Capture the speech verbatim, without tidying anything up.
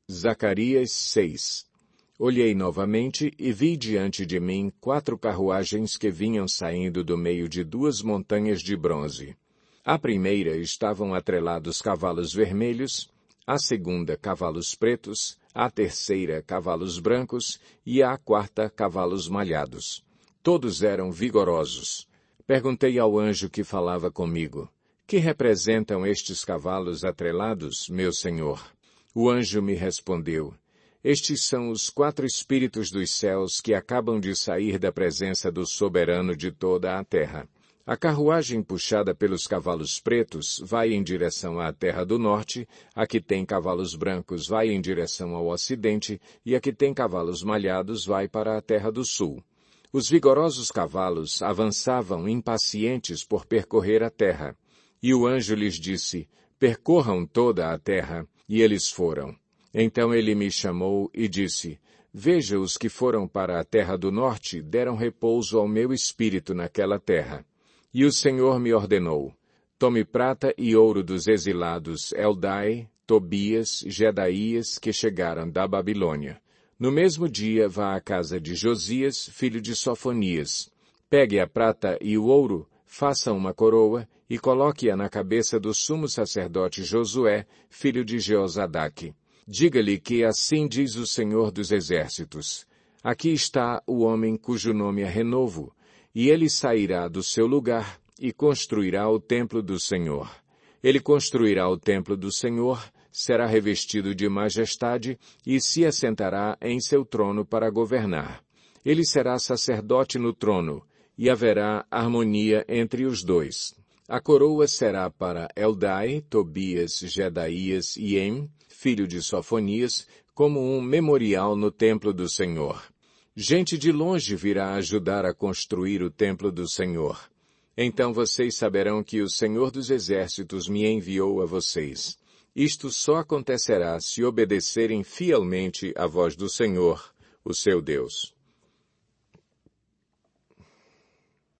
Zacarias seis. Olhei novamente e vi diante de mim quatro carruagens que vinham saindo do meio de duas montanhas de bronze. À primeira estavam atrelados cavalos vermelhos, à segunda cavalos pretos, à terceira cavalos brancos e à quarta cavalos malhados. Todos eram vigorosos. Perguntei ao anjo que falava comigo: que representam estes cavalos atrelados, meu senhor? O anjo me respondeu: estes são os quatro espíritos dos céus que acabam de sair da presença do soberano de toda a terra. A carruagem puxada pelos cavalos pretos vai em direção à terra do norte, a que tem cavalos brancos vai em direção ao ocidente, e a que tem cavalos malhados vai para a terra do sul. Os vigorosos cavalos avançavam impacientes por percorrer a terra. E o anjo lhes disse: percorram toda a terra, e eles foram. Então ele me chamou e disse: veja, os que foram para a terra do norte deram repouso ao meu espírito naquela terra. E o Senhor me ordenou: tome prata e ouro dos exilados Eldai, Tobias, Jedaías, que chegaram da Babilônia. No mesmo dia vá à casa de Josias, filho de Sofonias. Pegue a prata e o ouro, faça uma coroa e coloque-a na cabeça do sumo sacerdote Josué, filho de Jeozadaque. Diga-lhe que assim diz o Senhor dos Exércitos: aqui está o homem cujo nome é Renovo, e ele sairá do seu lugar e construirá o templo do Senhor. Ele construirá o templo do Senhor, será revestido de majestade e se assentará em seu trono para governar. Ele será sacerdote no trono, e haverá harmonia entre os dois. A coroa será para Eldai, Tobias, Jedaías e Em, filho de Sofonias, como um memorial no templo do Senhor. Gente de longe virá ajudar a construir o templo do Senhor. Então vocês saberão que o Senhor dos Exércitos me enviou a vocês. Isto só acontecerá se obedecerem fielmente à voz do Senhor, o seu Deus.